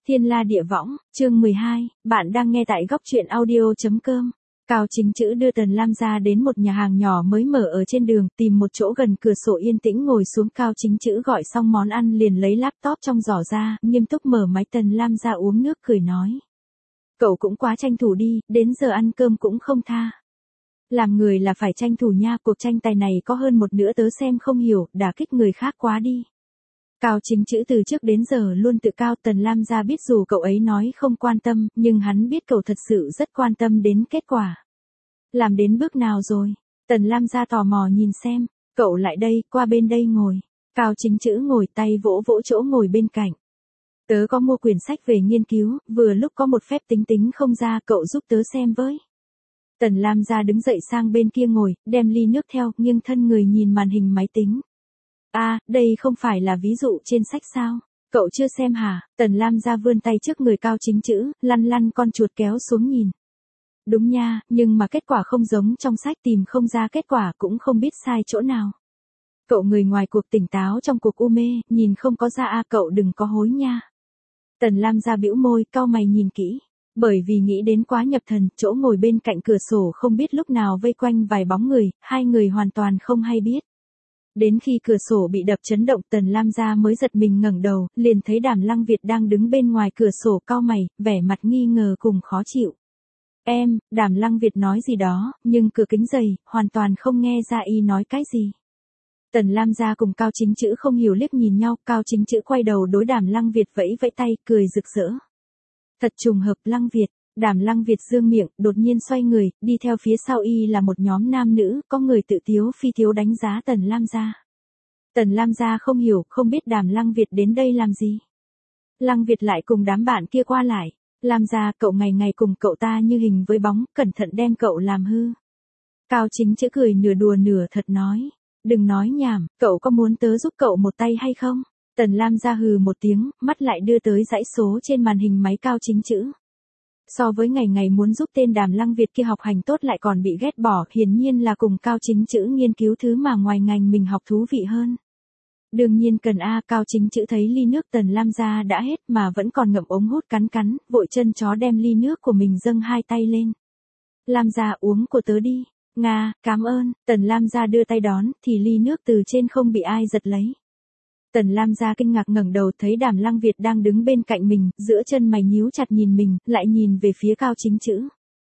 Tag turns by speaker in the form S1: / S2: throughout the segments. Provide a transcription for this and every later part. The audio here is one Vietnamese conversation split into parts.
S1: Thiên La Địa Võng, chương 12, bạn đang nghe tại góc truyện audio.com. Cao Chính Chữ đưa Tần Lam ra đến một nhà hàng nhỏ mới mở ở trên đường, tìm một chỗ gần cửa sổ yên tĩnh ngồi xuống. Cao Chính Chữ gọi xong món ăn liền lấy laptop trong giỏ ra, nghiêm túc mở máy. Tần Lam ra uống nước cười nói. Cậu cũng quá tranh thủ đi, đến giờ ăn cơm cũng không tha. Làm người là phải tranh thủ nha, cuộc tranh tài này có hơn một nửa tớ xem không hiểu, đả kích người khác quá đi. Cao Chính Chữ từ trước đến giờ luôn tự cao. Tần Lam gia biết dù cậu ấy nói không quan tâm, nhưng hắn biết cậu thật sự rất quan tâm đến kết quả. Làm đến bước nào rồi? Tần Lam gia tò mò nhìn xem. Cậu lại đây, qua bên đây ngồi. Cao Chính Chữ ngồi tay vỗ vỗ chỗ ngồi bên cạnh. Tớ có mua quyển sách về nghiên cứu, vừa lúc có một phép tính tính không ra, cậu giúp tớ xem với. Tần Lam gia đứng dậy sang bên kia ngồi, đem ly nước theo, nghiêng thân người nhìn màn hình máy tính. Đây không phải là ví dụ trên sách sao? Cậu chưa xem hả? Tần Lam gia vươn tay trước người Cao Chính Chữ, lăn lăn con chuột kéo xuống nhìn. Đúng nha, nhưng mà kết quả không giống trong sách, tìm không ra kết quả, cũng không biết sai chỗ nào. Cậu người ngoài cuộc tỉnh táo trong cuộc u mê, nhìn không có ra cậu đừng có hối nha. Tần Lam gia bĩu môi, cau mày nhìn kỹ. Bởi vì nghĩ đến quá nhập thần, chỗ ngồi bên cạnh cửa sổ không biết lúc nào vây quanh vài bóng người, hai người hoàn toàn không hay biết. Đến khi cửa sổ bị đập chấn động, Tần Lam gia mới giật mình ngẩng đầu, liền thấy Đàm Lăng Việt đang đứng bên ngoài cửa sổ cau mày, vẻ mặt nghi ngờ cùng khó chịu. Đàm Lăng Việt nói gì đó, nhưng cửa kính dày, hoàn toàn không nghe ra y nói cái gì. Tần Lam gia cùng Cao Chính Chữ không hiểu liếc nhìn nhau, Cao Chính Chữ quay đầu đối Đàm Lăng Việt vẫy vẫy tay, cười rực rỡ. Thật trùng hợp. Lăng Việt. Đàm Lăng Việt dương miệng, đột nhiên xoay người, đi theo phía sau y là một nhóm nam nữ, có người tự tiếu phi tiếu đánh giá Tần Lam gia. Tần Lam gia không hiểu, không biết Đàm Lăng Việt đến đây làm gì. Lăng Việt lại cùng đám bạn kia qua lại. Lam gia, cậu ngày ngày cùng cậu ta như hình với bóng, cẩn thận đem cậu làm hư. Cao Chính Chữ cười nửa đùa nửa thật nói. Đừng nói nhảm, cậu có muốn tớ giúp cậu một tay hay không? Tần Lam gia hừ một tiếng, mắt lại đưa tới dãy số trên màn hình máy Cao Chính Chữ. So với ngày ngày muốn giúp tên Đàm Lăng Việt kia học hành tốt lại còn bị ghét bỏ, hiển nhiên là cùng Cao Chính Chữ nghiên cứu thứ mà ngoài ngành mình học thú vị hơn. Đương nhiên cần Cao Chính Chữ thấy ly nước Tần Lam gia đã hết mà vẫn còn ngậm ống hút cắn cắn, vội chân chó đem ly nước của mình dâng hai tay lên. Lam gia, uống của tớ đi. Nga, cảm ơn. Tần Lam gia đưa tay đón, thì ly nước từ trên không bị ai giật lấy. Tần Lam gia kinh ngạc ngẩng đầu thấy Đàm Lăng Việt đang đứng bên cạnh mình, giữa chân mày nhíu chặt nhìn mình, lại nhìn về phía Cao Chính Chữ.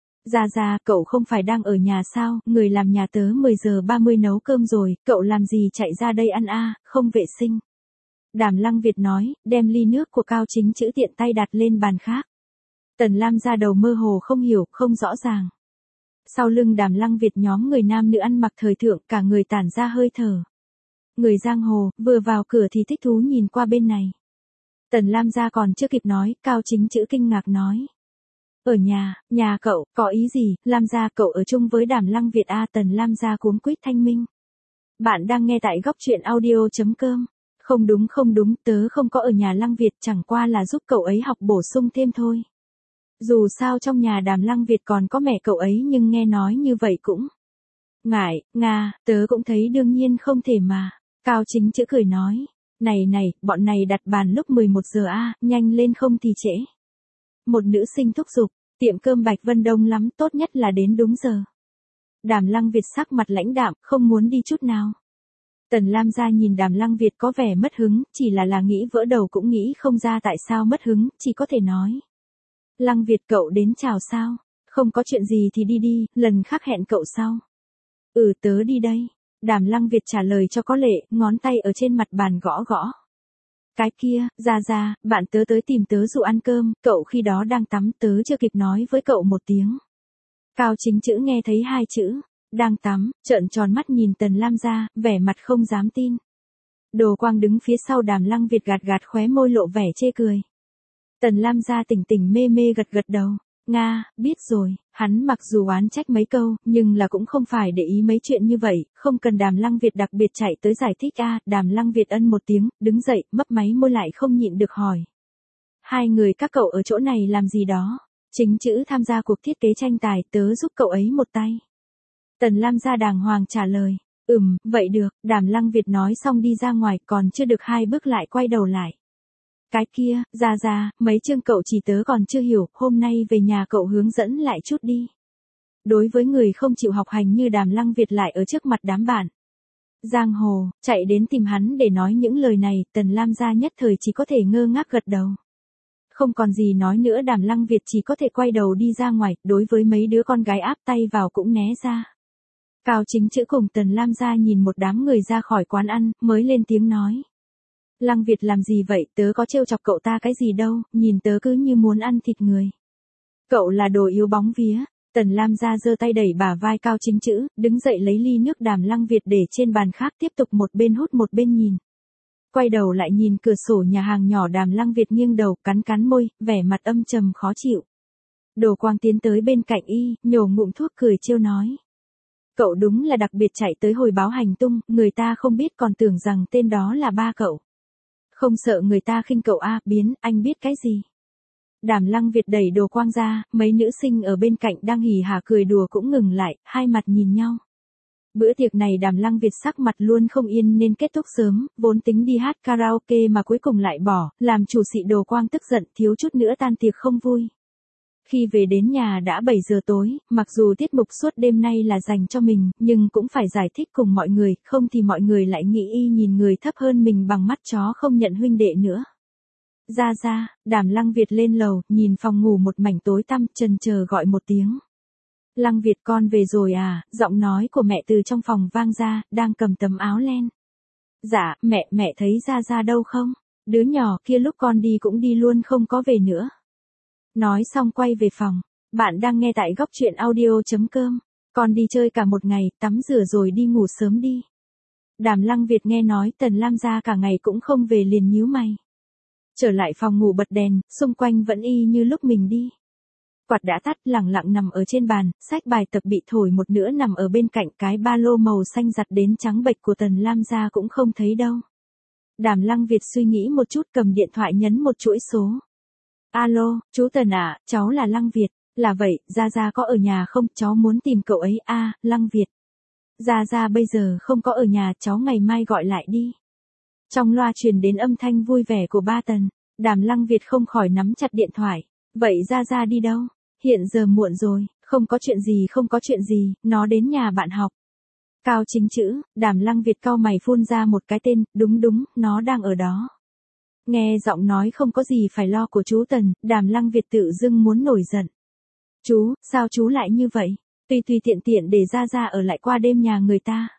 S1: Gia, cậu không phải đang ở nhà sao, người làm nhà tớ 10 giờ 30 nấu cơm rồi, cậu làm gì chạy ra đây ăn không vệ sinh. Đàm Lăng Việt nói, đem ly nước của Cao Chính Chữ tiện tay đặt lên bàn khác. Tần Lam gia đầu mơ hồ không hiểu, không rõ ràng. Sau lưng Đàm Lăng Việt nhóm người nam nữ ăn mặc thời thượng, cả người tản ra hơi thở. Người giang hồ, vừa vào cửa thì thích thú nhìn qua bên này. Tần Lam gia còn chưa kịp nói, Cao Chính Chữ kinh ngạc nói. Ở nhà cậu, có ý gì? Lam gia, cậu ở chung với Đàm Lăng Việt Tần Lam gia cuống quýt thanh minh. Bạn đang nghe tại góc truyện audio.com. Không đúng, tớ không có ở nhà Lăng Việt, chẳng qua là giúp cậu ấy học bổ sung thêm thôi. Dù sao trong nhà Đàm Lăng Việt còn có mẹ cậu ấy, nhưng nghe nói như vậy cũng ngại. Tớ cũng thấy đương nhiên không thể mà. Cao Chính Chữ cười nói. Này, bọn này đặt bàn lúc 11 giờ nhanh lên không thì trễ. Một nữ sinh thúc giục, tiệm cơm Bạch Vân đông lắm, tốt nhất là đến đúng giờ. Đàm Lăng Việt sắc mặt lãnh đạm, không muốn đi chút nào. Tần Lam gia nhìn Đàm Lăng Việt có vẻ mất hứng, chỉ là nghĩ vỡ đầu cũng nghĩ không ra tại sao mất hứng, chỉ có thể nói. Lăng Việt, cậu đến chào sao? Không có chuyện gì thì đi, lần khác hẹn cậu sau. Tớ đi đây. Đàm Lăng Việt trả lời cho có lệ, ngón tay ở trên mặt bàn gõ. Cái kia, ra, bạn tớ tới tìm tớ dụ ăn cơm, cậu khi đó đang tắm, tớ chưa kịp nói với cậu một tiếng. Cao Chính Chữ nghe thấy hai chữ, đang tắm, trợn tròn mắt nhìn Tần Lam gia, vẻ mặt không dám tin. Đồ Quang đứng phía sau Đàm Lăng Việt gạt khóe môi lộ vẻ chê cười. Tần Lam gia tỉnh mê gật đầu. Nga, biết rồi, hắn mặc dù oán trách mấy câu, nhưng là cũng không phải để ý mấy chuyện như vậy, không cần Đàm Lăng Việt đặc biệt chạy tới giải thích Đàm Lăng Việt ân một tiếng, đứng dậy, mấp máy môi lại không nhịn được hỏi. Hai người các cậu ở chỗ này làm gì đó? Chính Chữ tham gia cuộc thiết kế tranh tài, tớ giúp cậu ấy một tay. Tần Lam gia đàng hoàng trả lời. Vậy được. Đàm Lăng Việt nói xong đi ra ngoài, còn chưa được hai bước lại quay đầu lại. Cái kia, ra, mấy chương cậu chỉ tớ còn chưa hiểu, hôm nay về nhà cậu hướng dẫn lại chút đi. Đối với người không chịu học hành như Đàm Lăng Việt lại ở trước mặt đám bạn. Giang hồ, chạy đến tìm hắn để nói những lời này, Tần Lam gia nhất thời chỉ có thể ngơ ngác gật đầu. Không còn gì nói nữa, Đàm Lăng Việt chỉ có thể quay đầu đi ra ngoài, đối với mấy đứa con gái áp tay vào cũng né ra. Cao Chính Chữ cùng Tần Lam gia nhìn một đám người ra khỏi quán ăn, mới lên tiếng nói. Lăng Việt làm gì vậy, tớ có trêu chọc cậu ta cái gì đâu, nhìn tớ cứ như muốn ăn thịt người. Cậu là đồ yếu bóng vía. Tần Lam gia giơ tay đẩy bả vai Cao Chính Chữ, đứng dậy lấy ly nước Đàm Lăng Việt để trên bàn khác, tiếp tục một bên hút một bên nhìn. Quay đầu lại nhìn cửa sổ nhà hàng nhỏ, Đàm Lăng Việt nghiêng đầu, cắn môi, vẻ mặt âm trầm khó chịu. Đồ Quang tiến tới bên cạnh y, nhổ ngụm thuốc cười trêu nói. Cậu đúng là đặc biệt chạy tới hồi báo hành tung, người ta không biết còn tưởng rằng tên đó là ba cậu. Không sợ người ta khinh cậu biến, anh biết cái gì. Đàm Lăng Việt đẩy Đồ Quang ra, mấy nữ sinh ở bên cạnh đang hì hả cười đùa cũng ngừng lại, hai mặt nhìn nhau. Bữa tiệc này Đàm Lăng Việt sắc mặt luôn không yên nên kết thúc sớm, vốn tính đi hát karaoke mà cuối cùng lại bỏ, làm chủ xị Đồ Quang tức giận, thiếu chút nữa tan tiệc không vui. Khi về đến nhà đã 7 giờ tối, mặc dù tiết mục suốt đêm nay là dành cho mình, nhưng cũng phải giải thích cùng mọi người, không thì mọi người lại nghĩ y nhìn người thấp hơn mình bằng mắt chó không nhận huynh đệ nữa. Ra, Đàm Lăng Việt lên lầu, nhìn phòng ngủ một mảnh tối tăm, chần chờ gọi một tiếng. Lăng Việt, con về rồi à, giọng nói của mẹ từ trong phòng vang ra, đang cầm tấm áo len. Dạ, mẹ thấy ra đâu không? Đứa nhỏ kia lúc con đi cũng đi luôn, không có về nữa. Nói xong quay về phòng. Bạn đang nghe tại góc truyện audio.com. Con đi chơi cả một ngày, tắm rửa rồi đi ngủ sớm đi. Đàm Lăng Việt nghe nói Tần Lam gia cả ngày cũng không về liền nhíu mày. Trở lại phòng ngủ bật đèn, xung quanh vẫn y như lúc mình đi. Quạt đã tắt, lẳng lặng nằm ở trên bàn, sách bài tập bị thổi một nửa nằm ở bên cạnh, cái ba lô màu xanh giặt đến trắng bệch của Tần Lam gia cũng không thấy đâu. Đàm Lăng Việt suy nghĩ một chút, cầm điện thoại nhấn một chuỗi số. Alo, chú Tần ạ, cháu là Lăng Việt. Là vậy, Gia có ở nhà không, cháu muốn tìm cậu ấy. Lăng Việt. Gia bây giờ không có ở nhà, cháu ngày mai gọi lại đi. Trong loa truyền đến âm thanh vui vẻ của ba Tần. Đàm Lăng Việt không khỏi nắm chặt điện thoại. Vậy Gia đi đâu? Hiện giờ muộn rồi, không có chuyện gì, nó đến nhà bạn học. Cao Chính Chữ, Đàm Lăng Việt cau mày phun ra một cái tên, đúng, nó đang ở đó. Nghe giọng nói không có gì phải lo của chú Tần, Đàm Lăng Việt tự dưng muốn nổi giận. Chú, sao chú lại như vậy? Tùy tiện để Gia ở lại qua đêm nhà người ta.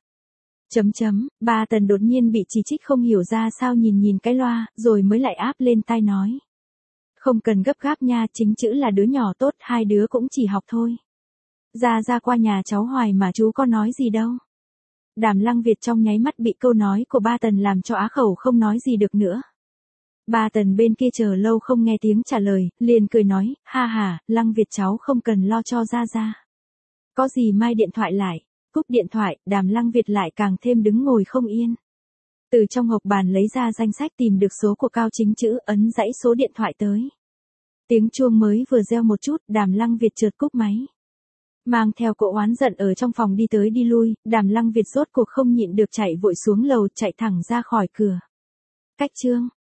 S1: Ba Tần đột nhiên bị chỉ trích không hiểu ra sao, nhìn cái loa, rồi mới lại áp lên tai nói. Không cần gấp gáp nha, Chính Chữ là đứa nhỏ tốt, hai đứa cũng chỉ học thôi. Gia qua nhà cháu hoài mà chú có nói gì đâu. Đàm Lăng Việt trong nháy mắt bị câu nói của ba Tần làm cho á khẩu không nói gì được nữa. Ba Tần bên kia chờ lâu không nghe tiếng trả lời, liền cười nói, ha, Lăng Việt cháu không cần lo cho Gia. Có gì mai điện thoại lại. Cúp điện thoại, Đàm Lăng Việt lại càng thêm đứng ngồi không yên. Từ trong hộp bàn lấy ra danh sách tìm được số của Cao Chính Chữ, ấn dãy số điện thoại tới. Tiếng chuông mới vừa reo một chút, Đàm Lăng Việt chợt cúp máy. Mang theo cỗ oán giận ở trong phòng đi tới đi lui, Đàm Lăng Việt rốt cuộc không nhịn được chạy vội xuống lầu, chạy thẳng ra khỏi cửa. Cách chương